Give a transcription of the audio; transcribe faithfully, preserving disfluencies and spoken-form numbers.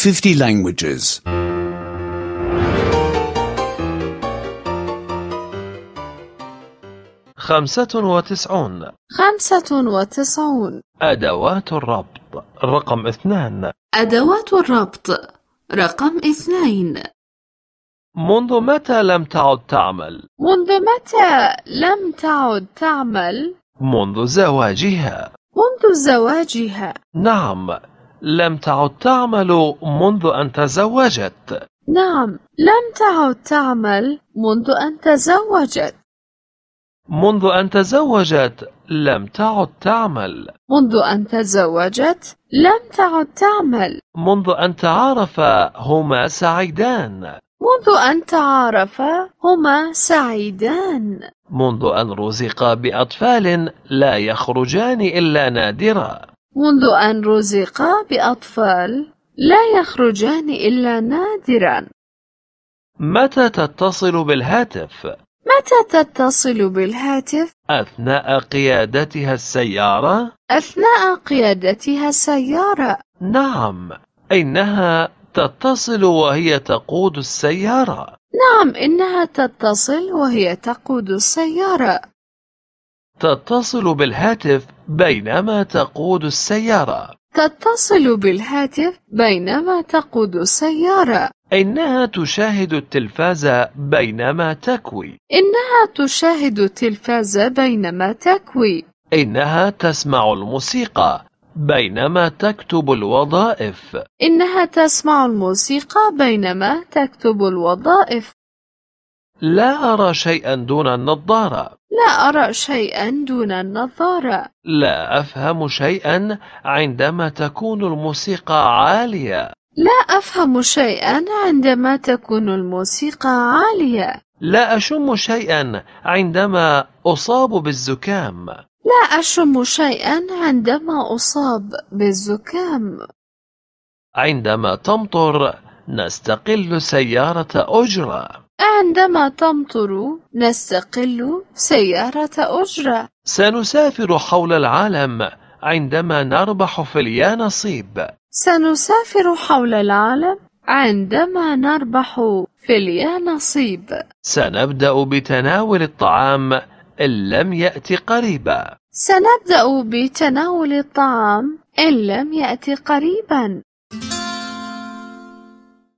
fifty languages. خمسة وتسعون. خمسة وتسعون. أدوات الربط رقم اثنان. أدوات الربط رقم اثنين. منذ متى لم تعد تعمل؟ منذ متى لم تعد تعمل؟ منذ زواجها. منذ زواجها. نعم، لم تعد تعمل منذ أن تزوجت. نعم، لم تعد تعمل منذ أن تزوجت. منذ أن تزوجت لم تعد تعمل. منذ أن تزوجت لم تعد تعمل. منذ أن تعارفا هما سعيدان. منذ أن تعارفا هما سعيدان. منذ أن رزقا بأطفال لا يخرجان إلا نادرا. منذ أن رزقا بأطفال لا يخرجان إلا نادرا. متى تتصل بالهاتف؟ متى تتصل بالهاتف؟ أثناء قيادتها السيارة؟ أثناء قيادتها السيارة. نعم، إنها تتصل وهي تقود السيارة. نعم، إنها تتصل وهي تقود السيارة. تتصل بالهاتف بينما تقود السيارة. تتصل بالهاتف بينما تقود السيارة. إنها تشاهد التلفاز بينما تكوي. إنها تشاهد التلفاز بينما تكوي. إنها تسمع الموسيقى بينما تكتب الوظائف. إنها تسمع الموسيقى بينما تكتب الوظائف. لا أرى شيئا دون النظارة. لا أرى شيئا دون النظارة. لا أفهم شيئا عندما تكون الموسيقى عالية. لا أفهم شيئا عندما تكون الموسيقى عالية. لا أشم شيئا عندما أصاب بالزكام. لا أشم شيئا عندما أصاب بالزكام. عندما تمطر نستقل سيارة أجرة. عندما تمطر نستقل سيارة أجرة. سنسافر حول العالم عندما نربح في اليانصيب. سنسافر حول العالم عندما نربح في اليانصيب. سنبدأ بتناول الطعام إن لم يأتي قريبا. سنبدأ بتناول الطعام إن لم يأتي قريبا.